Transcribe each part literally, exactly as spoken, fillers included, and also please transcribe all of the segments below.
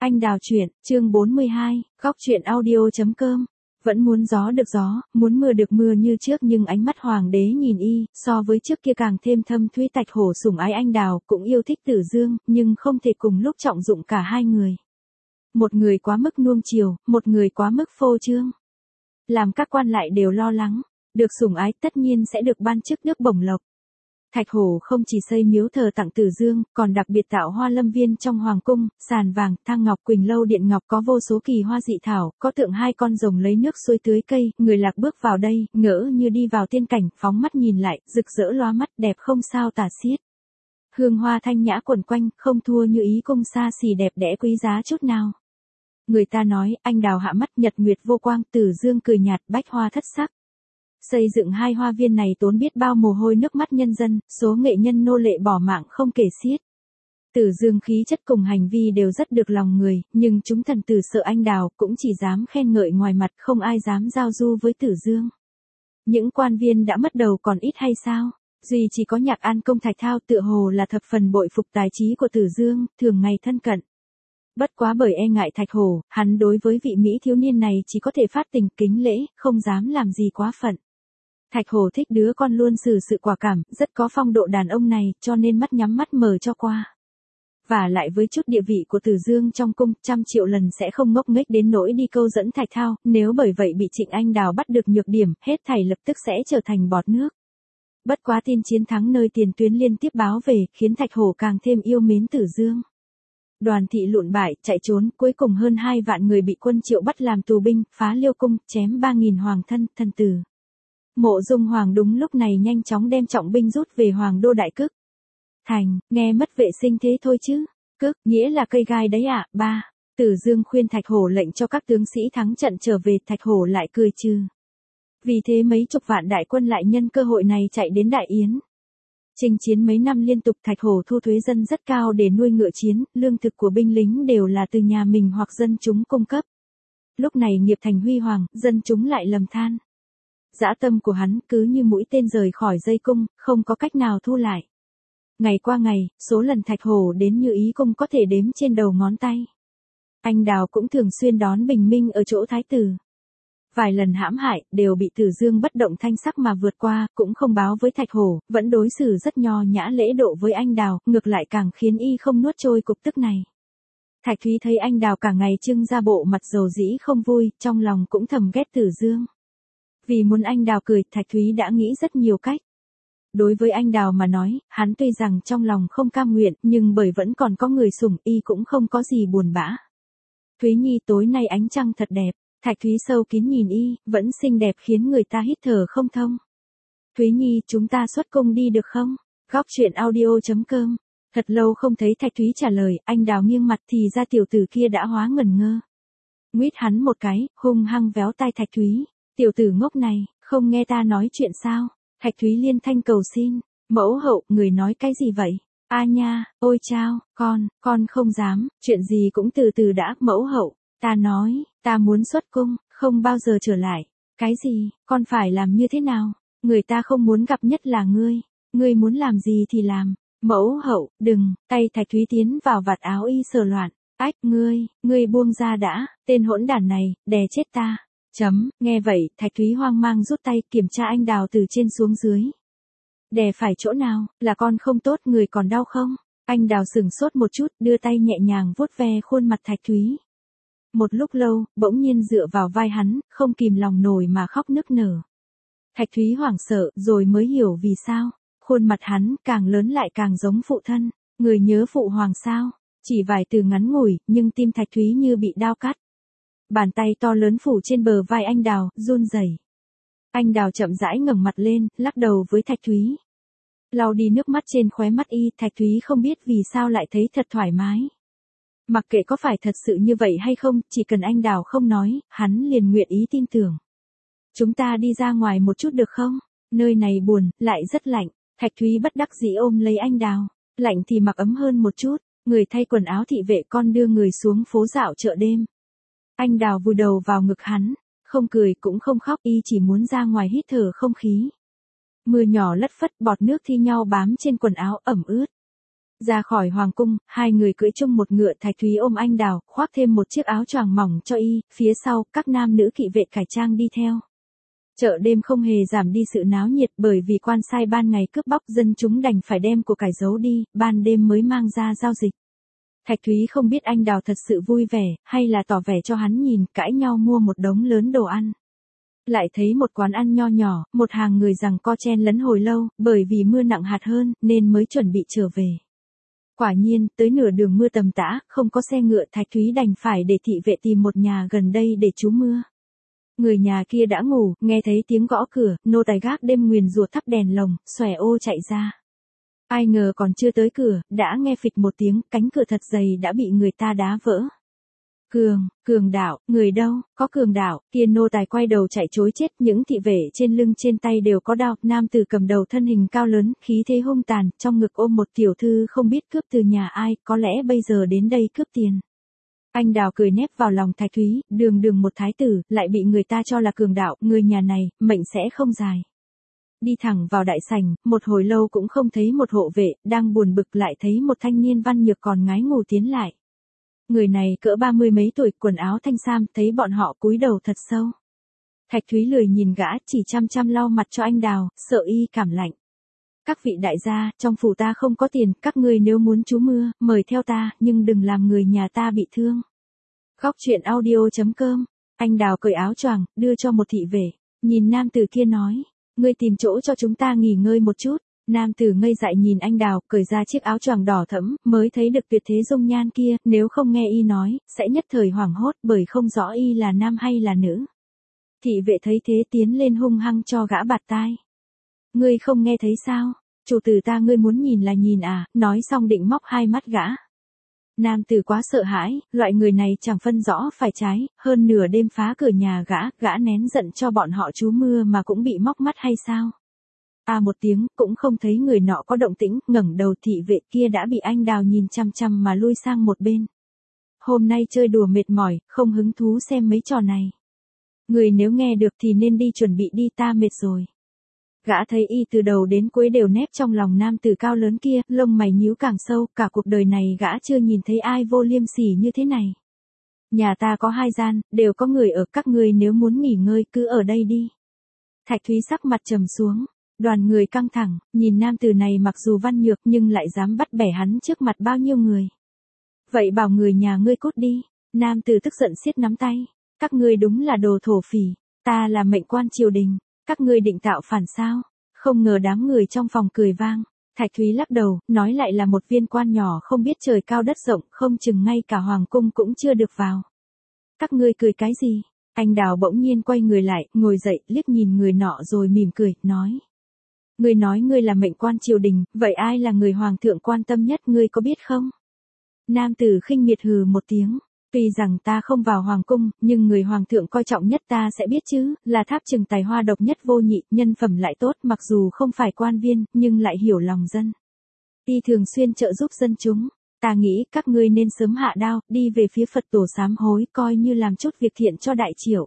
Anh đào truyện, chương bốn mươi hai, góc truyện audio.com. Vẫn muốn gió được gió, muốn mưa được mưa như trước, nhưng ánh mắt hoàng đế nhìn y, so với trước kia càng thêm thâm thúy. Thạch Hổ sủng ái anh đào, cũng yêu thích Tử Dương, nhưng không thể cùng lúc trọng dụng cả hai người. Một người quá mức nuông chiều, một người quá mức phô trương. Làm các quan lại đều lo lắng, được sủng ái tất nhiên sẽ được ban chức nước bổng lộc. Thạch Hổ không chỉ xây miếu thờ tặng Tử Dương, còn đặc biệt tạo hoa lâm viên trong hoàng cung, sàn vàng, thang ngọc, quỳnh lâu điện ngọc, có vô số kỳ hoa dị thảo, có tượng hai con rồng lấy nước xuôi tưới cây. Người lạc bước vào đây, ngỡ như đi vào tiên cảnh, phóng mắt nhìn lại, rực rỡ loa mắt, đẹp không sao tả xiết. Hương hoa thanh nhã quẩn quanh, không thua như ý cung xa xỉ đẹp đẽ quý giá chút nào. Người ta nói, anh đào hạ mắt, nhật nguyệt vô quang, Tử Dương cười nhạt, bách hoa thất sắc. Xây dựng hai hoa viên này tốn biết bao mồ hôi nước mắt nhân dân, số nghệ nhân nô lệ bỏ mạng không kể xiết. Tử Dương khí chất cùng hành vi đều rất được lòng người, nhưng chúng thần tử sợ anh đào, cũng chỉ dám khen ngợi ngoài mặt, không ai dám giao du với Tử Dương. Những quan viên đã mất đầu còn ít hay sao? Duy chỉ có Nhạc An công Thạch Thao tựa hồ là thập phần bội phục tài trí của Tử Dương, thường ngày thân cận. Bất quá bởi e ngại Thạch Hổ, hắn đối với vị mỹ thiếu niên này chỉ có thể phát tình kính lễ, không dám làm gì quá phận. Thạch Hổ thích đứa con luôn xử sự quả cảm, rất có phong độ đàn ông này, cho nên mắt nhắm mắt mở cho qua. Và lại với chút địa vị của Tử Dương trong cung, trăm triệu lần sẽ không ngốc nghếch đến nỗi đi câu dẫn Thạch Thao, nếu bởi vậy bị Trịnh Anh Đào bắt được nhược điểm, hết thảy lập tức sẽ trở thành bọt nước. Bất quá tin chiến thắng nơi tiền tuyến liên tiếp báo về, khiến Thạch Hổ càng thêm yêu mến Tử Dương. Đoàn thị lụn bại, chạy trốn, cuối cùng hơn hai vạn người bị quân Triệu bắt làm tù binh, phá Liêu cung, chém ba nghìn hoàng thân, thân tử. Mộ Dung Hoàng đúng lúc này nhanh chóng đem trọng binh rút về Hoàng đô Đại Cức. Thành, nghe mất vệ sinh thế thôi chứ. Cức, nghĩa là cây gai đấy ạ. À? Ba. Tử Dương khuyên Thạch Hổ lệnh cho các tướng sĩ thắng trận trở về, Thạch Hổ lại cười trừ. Vì thế mấy chục vạn đại quân lại nhân cơ hội này chạy đến Đại Yến. Chinh chiến mấy năm liên tục, Thạch Hổ thu thuế dân rất cao để nuôi ngựa chiến, lương thực của binh lính đều là từ nhà mình hoặc dân chúng cung cấp. Lúc này nghiệp thành huy hoàng, dân chúng lại lầm than. Dã tâm của hắn cứ như mũi tên rời khỏi dây cung, không có cách nào thu lại. Ngày qua ngày, số lần Thạch Hổ đến Như Ý cung có thể đếm trên đầu ngón tay. Anh đào cũng thường xuyên đón bình minh ở chỗ thái tử. Vài lần hãm hại, đều bị Tử Dương bất động thanh sắc mà vượt qua, cũng không báo với Thạch Hổ, vẫn đối xử rất nho nhã lễ độ với anh đào, ngược lại càng khiến y không nuốt trôi cục tức này. Thạch Thúy thấy anh đào cả ngày trưng ra bộ mặt dầu dĩ không vui, trong lòng cũng thầm ghét Tử Dương. Vì muốn anh đào cười, Thạch Thúy đã nghĩ rất nhiều cách. Đối với anh đào mà nói, hắn tuy rằng trong lòng không cam nguyện, nhưng bởi vẫn còn có người sủng, y cũng không có gì buồn bã. Thúy Nhi, tối nay ánh trăng thật đẹp. Thạch Thúy sâu kín nhìn y, vẫn xinh đẹp khiến người ta hít thở không thông. Thúy Nhi, chúng ta xuất cung đi được không? Góc truyện audio.com. Thật lâu không thấy Thạch Thúy trả lời, anh đào nghiêng mặt thì ra tiểu tử kia đã hóa ngẩn ngơ. Nguyết hắn một cái, hung hăng véo tai Thạch Thúy. Tiểu tử ngốc này, không nghe ta nói chuyện sao? Thạch Thúy liên thanh cầu xin. Mẫu hậu, người nói cái gì vậy? A nha, ôi chao, con, con không dám, chuyện gì cũng từ từ đã. Mẫu hậu, ta nói, ta muốn xuất cung, không bao giờ trở lại. Cái gì, con phải làm như thế nào? Người ta không muốn gặp nhất là ngươi. Ngươi muốn làm gì thì làm. Mẫu hậu, đừng. Tay Thạch Thúy tiến vào vạt áo y sờ loạn. Ách, ngươi, ngươi buông ra đã, tên hỗn đản này, đè chết ta. Chấm, nghe vậy, Thạch Thúy hoang mang rút tay, kiểm tra anh đào từ trên xuống dưới. Đè phải chỗ nào, là con không tốt, người còn đau không? Anh đào sừng sốt một chút, đưa tay nhẹ nhàng vuốt ve khuôn mặt Thạch Thúy. Một lúc lâu, bỗng nhiên dựa vào vai hắn, không kìm lòng nổi mà khóc nức nở. Thạch Thúy hoảng sợ, rồi mới hiểu vì sao. Khuôn mặt hắn, càng lớn lại càng giống phụ thân. Người nhớ phụ hoàng sao? Chỉ vài từ ngắn ngủi, nhưng tim Thạch Thúy như bị đao cắt. Bàn tay to lớn phủ trên bờ vai anh đào, run rẩy. Anh đào chậm rãi ngẩng mặt lên, lắc đầu với Thạch Thúy. Lau đi nước mắt trên khóe mắt y, Thạch Thúy không biết vì sao lại thấy thật thoải mái. Mặc kệ có phải thật sự như vậy hay không, chỉ cần anh đào không nói, hắn liền nguyện ý tin tưởng. Chúng ta đi ra ngoài một chút được không? Nơi này buồn, lại rất lạnh. Thạch Thúy bất đắc dĩ ôm lấy anh đào. Lạnh thì mặc ấm hơn một chút. Người thay quần áo thị vệ, con đưa người xuống phố dạo chợ đêm. Anh đào vùi đầu vào ngực hắn, không cười cũng không khóc, y chỉ muốn ra ngoài hít thở không khí. Mưa nhỏ lất phất, bọt nước thi nhau bám trên quần áo ẩm ướt. Ra khỏi hoàng cung, hai người cưỡi chung một ngựa. Thạch Thúy ôm anh Đào, khoác thêm một chiếc áo choàng mỏng cho y, phía sau, các nam nữ kỵ vệ cải trang đi theo. Chợ đêm không hề giảm đi sự náo nhiệt, bởi vì quan sai ban ngày cướp bóc, dân chúng đành phải đem của cải giấu đi, ban đêm mới mang ra giao dịch. Thạch Thúy không biết anh Đào thật sự vui vẻ, hay là tỏ vẻ cho hắn nhìn, cãi nhau mua một đống lớn đồ ăn. Lại thấy một quán ăn nho nhỏ, một hàng người giằng co chen lấn hồi lâu, bởi vì mưa nặng hạt hơn, nên mới chuẩn bị trở về. Quả nhiên, tới nửa đường mưa tầm tã, không có xe ngựa. Thạch Thúy đành phải để thị vệ tìm một nhà gần đây để trú mưa. Người nhà kia đã ngủ, nghe thấy tiếng gõ cửa, nô tài gác đêm nguyền rủa thắp đèn lồng, xòe ô chạy ra. Ai ngờ còn chưa tới cửa, đã nghe phịch một tiếng, cánh cửa thật dày đã bị người ta đá vỡ. Cường, Cường đạo, người đâu, có Cường đạo, kia nô tài quay đầu chạy trối chết. Những thị vệ trên lưng trên tay đều có đao. Nam tử cầm đầu thân hình cao lớn, khí thế hung tàn, trong ngực ôm một tiểu thư không biết cướp từ nhà ai, có lẽ bây giờ đến đây cướp tiền. Anh Đào cười nép vào lòng Thạch Thúy, đường đường một thái tử, lại bị người ta cho là cường đạo, người nhà này, mệnh sẽ không dài. Đi thẳng vào đại sảnh, một hồi lâu cũng không thấy một hộ vệ, đang buồn bực lại thấy một thanh niên văn nhược còn ngái ngủ tiến lại. Người này cỡ ba mươi mấy tuổi, quần áo thanh sam, thấy bọn họ cúi đầu thật sâu. Thạch Thúy lười nhìn gã, chỉ chăm chăm lau mặt cho anh Đào, sợ y cảm lạnh. Các vị đại gia, trong phủ ta không có tiền, các ngươi nếu muốn trú mưa, mời theo ta, nhưng đừng làm người nhà ta bị thương. Góc truyện audio chấm com, anh Đào cởi áo choàng, đưa cho một thị vệ, nhìn nam tử kia nói, ngươi tìm chỗ cho chúng ta nghỉ ngơi một chút. Nam tử ngây dại nhìn anh Đào, cởi ra chiếc áo choàng đỏ thẫm, mới thấy được tuyệt thế dung nhan kia, nếu không nghe y nói, sẽ nhất thời hoảng hốt bởi không rõ y là nam hay là nữ. Thị vệ thấy thế tiến lên hung hăng cho gã bạt tai. Ngươi không nghe thấy sao? Chủ tử ta ngươi muốn nhìn là nhìn à, nói xong định móc hai mắt gã. Nam tử quá sợ hãi, loại người này chẳng phân rõ phải trái, hơn nửa đêm phá cửa nhà gã, gã nén giận cho bọn họ trú mưa mà cũng bị móc mắt hay sao? À một tiếng, cũng không thấy người nọ có động tĩnh, ngẩng đầu thị vệ kia đã bị anh Đào nhìn chăm chăm mà lui sang một bên. Hôm nay chơi đùa mệt mỏi, không hứng thú xem mấy trò này. Người nếu nghe được thì nên đi chuẩn bị đi, ta mệt rồi. Gã thấy y từ đầu đến cuối đều nép trong lòng nam tử cao lớn kia, lông mày nhíu càng sâu, cả cuộc đời này gã chưa nhìn thấy ai vô liêm sỉ như thế này. Nhà ta có hai gian, đều có người ở, các ngươi nếu muốn nghỉ ngơi cứ ở đây đi. Thạch Thúy sắc mặt trầm xuống, đoàn người căng thẳng, nhìn nam tử này mặc dù văn nhược nhưng lại dám bắt bẻ hắn trước mặt bao nhiêu người. Vậy bảo người nhà ngươi cút đi, nam tử tức giận siết nắm tay, các ngươi đúng là đồ thổ phỉ, ta là mệnh quan triều đình. Các ngươi định tạo phản sao? Không ngờ đám người trong phòng cười vang. Thạch Thúy lắc đầu, nói lại là một viên quan nhỏ không biết trời cao đất rộng, không chừng ngay cả hoàng cung cũng chưa được vào. Các ngươi cười cái gì? Anh Đào bỗng nhiên quay người lại, ngồi dậy, liếc nhìn người nọ rồi mỉm cười, nói. Ngươi nói ngươi là mệnh quan triều đình, vậy ai là người hoàng thượng quan tâm nhất ngươi có biết không? Nam tử khinh miệt hừ một tiếng. Tuy rằng ta không vào hoàng cung, nhưng người hoàng thượng coi trọng nhất ta sẽ biết chứ, là Tháp Chừng tài hoa độc nhất vô nhị, nhân phẩm lại tốt, mặc dù không phải quan viên, nhưng lại hiểu lòng dân. Y thường xuyên trợ giúp dân chúng, ta nghĩ các ngươi nên sớm hạ đao, đi về phía Phật tổ sám hối, coi như làm chút việc thiện cho đại triều.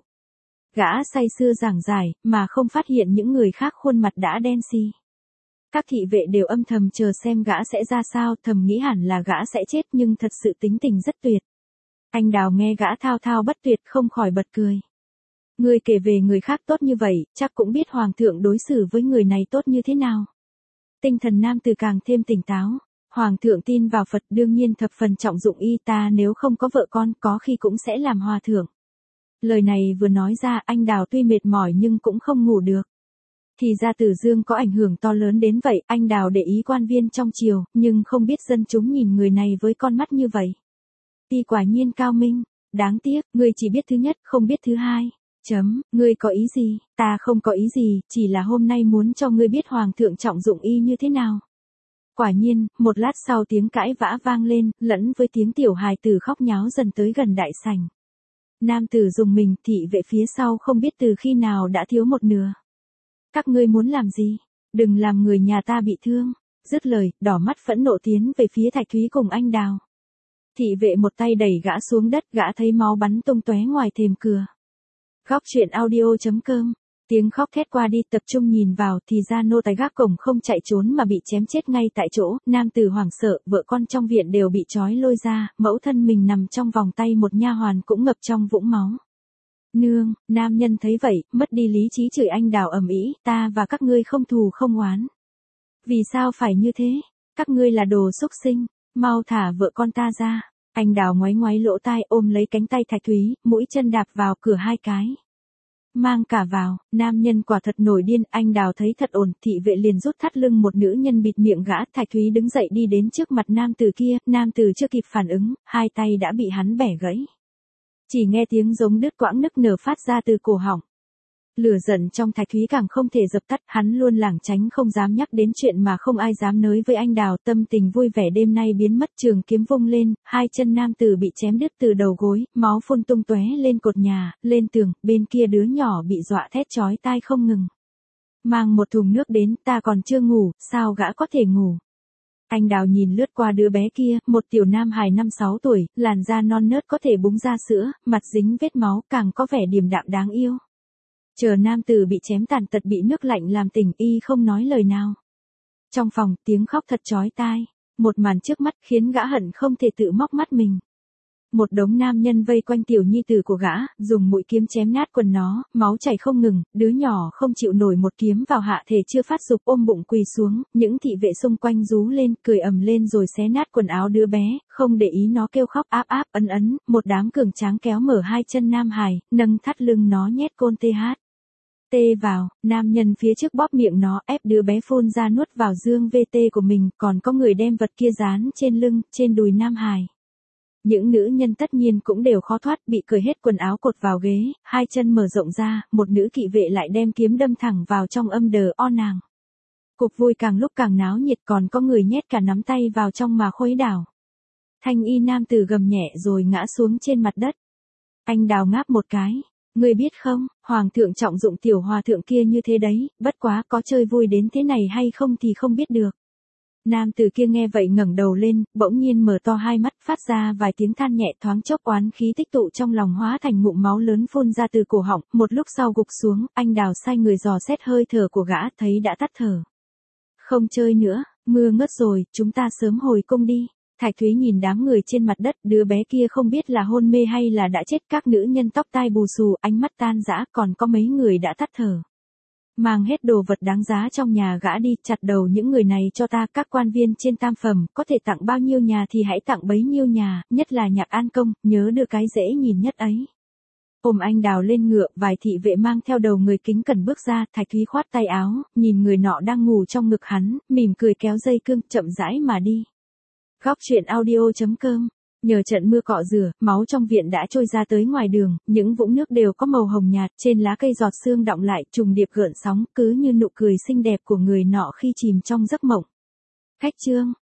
Gã say sưa giảng giải, mà không phát hiện những người khác khuôn mặt đã đen xì. Các thị vệ đều âm thầm chờ xem gã sẽ ra sao, thầm nghĩ hẳn là gã sẽ chết nhưng thật sự tính tình rất tuyệt. Anh Đào nghe gã thao thao bất tuyệt không khỏi bật cười. Ngươi kể về người khác tốt như vậy, chắc cũng biết hoàng thượng đối xử với người này tốt như thế nào. Tinh thần nam tử càng thêm tỉnh táo. Hoàng thượng tin vào Phật đương nhiên thập phần trọng dụng y, ta nếu không có vợ con có khi cũng sẽ làm hòa thượng. Lời này vừa nói ra anh Đào tuy mệt mỏi nhưng cũng không ngủ được. Thì ra Tử Dương có ảnh hưởng to lớn đến vậy, anh Đào để ý quan viên trong triều, nhưng không biết dân chúng nhìn người này với con mắt như vậy. Y quả nhiên cao minh, đáng tiếc, ngươi chỉ biết thứ nhất, không biết thứ hai. Chấm, ngươi có ý gì? Ta không có ý gì, chỉ là hôm nay muốn cho ngươi biết hoàng thượng trọng dụng y như thế nào. Quả nhiên, một lát sau tiếng cãi vã vang lên, lẫn với tiếng tiểu hài tử khóc nháo dần tới gần đại sảnh. Nam tử dùng mình, thị vệ phía sau không biết từ khi nào đã thiếu một nửa. Các ngươi muốn làm gì? Đừng làm người nhà ta bị thương. Dứt lời, đỏ mắt phẫn nộ tiến về phía Thạch Thúy cùng anh Đào. Thị vệ một tay đẩy gã xuống đất, gã thấy máu bắn tung tóe ngoài thềm cửa. Góc truyện audio chấm com Tiếng khóc thét qua đi, tập trung nhìn vào thì ra nô tài gác cổng không chạy trốn mà bị chém chết ngay tại chỗ, nam tử hoảng sợ, vợ con trong viện đều bị trói lôi ra, mẫu thân mình nằm trong vòng tay một nha hoàn cũng ngập trong vũng máu. Nương, nam nhân thấy vậy, mất đi lý trí chửi anh Đào ầm ĩ, ta và các ngươi không thù không oán. Vì sao phải như thế? Các ngươi là đồ xúc sinh, mau thả vợ con ta ra. Anh Đào ngoáy ngoáy lỗ tai ôm lấy cánh tay Thạch Thúy, mũi chân đạp vào cửa hai cái. Mang cả vào, nam nhân quả thật nổi điên, anh Đào thấy thật ổn, thị vệ liền rút thắt lưng một nữ nhân bịt miệng gã, Thạch Thúy đứng dậy đi đến trước mặt nam tử kia, nam tử chưa kịp phản ứng, hai tay đã bị hắn bẻ gãy. Chỉ nghe tiếng giống đứt quãng nức nở phát ra từ cổ họng. Lửa giận trong Thạch Thúy càng không thể dập tắt, hắn luôn lảng tránh không dám nhắc đến chuyện mà không ai dám nói với anh Đào, tâm tình vui vẻ đêm nay biến mất, trường kiếm vung lên, hai chân nam tử bị chém đứt từ đầu gối, máu phun tung tóe lên cột nhà, lên tường, bên kia đứa nhỏ bị dọa thét chói tai không ngừng. Mang một thùng nước đến, ta còn chưa ngủ, sao gã có thể ngủ? Anh Đào nhìn lướt qua đứa bé kia, một tiểu nam hài năm sáu tuổi, làn da non nớt có thể búng ra sữa, mặt dính vết máu, càng có vẻ điềm đạm đáng yêu. Chờ nam tử bị chém tàn tật bị nước lạnh làm tỉnh, y không nói lời nào. Trong phòng, tiếng khóc thật chói tai, một màn trước mắt khiến gã hận không thể tự móc mắt mình. Một đống nam nhân vây quanh tiểu nhi tử của gã, dùng mũi kiếm chém nát quần nó, máu chảy không ngừng, đứa nhỏ không chịu nổi một kiếm vào hạ thể chưa phát dục ôm bụng quỳ xuống, những thị vệ xung quanh rú lên, cười ầm lên rồi xé nát quần áo đứa bé, không để ý nó kêu khóc áp áp ấn ấn, một đám cường tráng kéo mở hai chân nam hài, nâng thắt lưng nó nhét côn tê hát. Tê vào, nam nhân phía trước bóp miệng nó ép đứa bé phun ra nuốt vào dương vê tê của mình, còn có người đem vật kia dán trên lưng, trên đùi nam hài. Những nữ nhân tất nhiên cũng đều khó thoát, bị cởi hết quần áo cột vào ghế, hai chân mở rộng ra, một nữ kỵ vệ lại đem kiếm đâm thẳng vào trong âm đờ o nàng. Cục vui càng lúc càng náo nhiệt, còn có người nhét cả nắm tay vào trong mà khuấy đảo. Thanh y nam tử gầm nhẹ rồi ngã xuống trên mặt đất. Anh Đào ngáp một cái. Ngươi biết không, hoàng thượng trọng dụng tiểu hòa thượng kia như thế đấy, bất quá có chơi vui đến thế này hay không thì không biết được. Nam tử kia nghe vậy ngẩng đầu lên, bỗng nhiên mở to hai mắt, phát ra vài tiếng than nhẹ, thoáng chốc oán khí tích tụ trong lòng hóa thành ngụm máu lớn phun ra từ cổ họng, một lúc sau gục xuống, anh Đào sai người dò xét hơi thở của gã, thấy đã tắt thở. Không chơi nữa, mưa ngớt rồi, chúng ta sớm hồi cung đi. Thạch Thúy nhìn đám người trên mặt đất, đứa bé kia không biết là hôn mê hay là đã chết, các nữ nhân tóc tai bù xù, ánh mắt tan rã, còn có mấy người đã tắt thở. Mang hết đồ vật đáng giá trong nhà gã đi, chặt đầu những người này cho ta, các quan viên trên tam phẩm, có thể tặng bao nhiêu nhà thì hãy tặng bấy nhiêu nhà, nhất là Nhạc An Công, nhớ đưa cái dễ nhìn nhất ấy. Ôm anh Đào lên ngựa, vài thị vệ mang theo đầu người kính cẩn bước ra, Thạch Thúy khoát tay áo, nhìn người nọ đang ngủ trong ngực hắn, mỉm cười kéo dây cương, chậm rãi mà đi. Góc truyện audio chấm com. Nhờ trận mưa cọ rửa, máu trong viện đã trôi ra tới ngoài đường, những vũng nước đều có màu hồng nhạt, trên lá cây giọt sương đọng lại, trùng điệp gợn sóng, cứ như nụ cười xinh đẹp của người nọ khi chìm trong giấc mộng. Khách trương.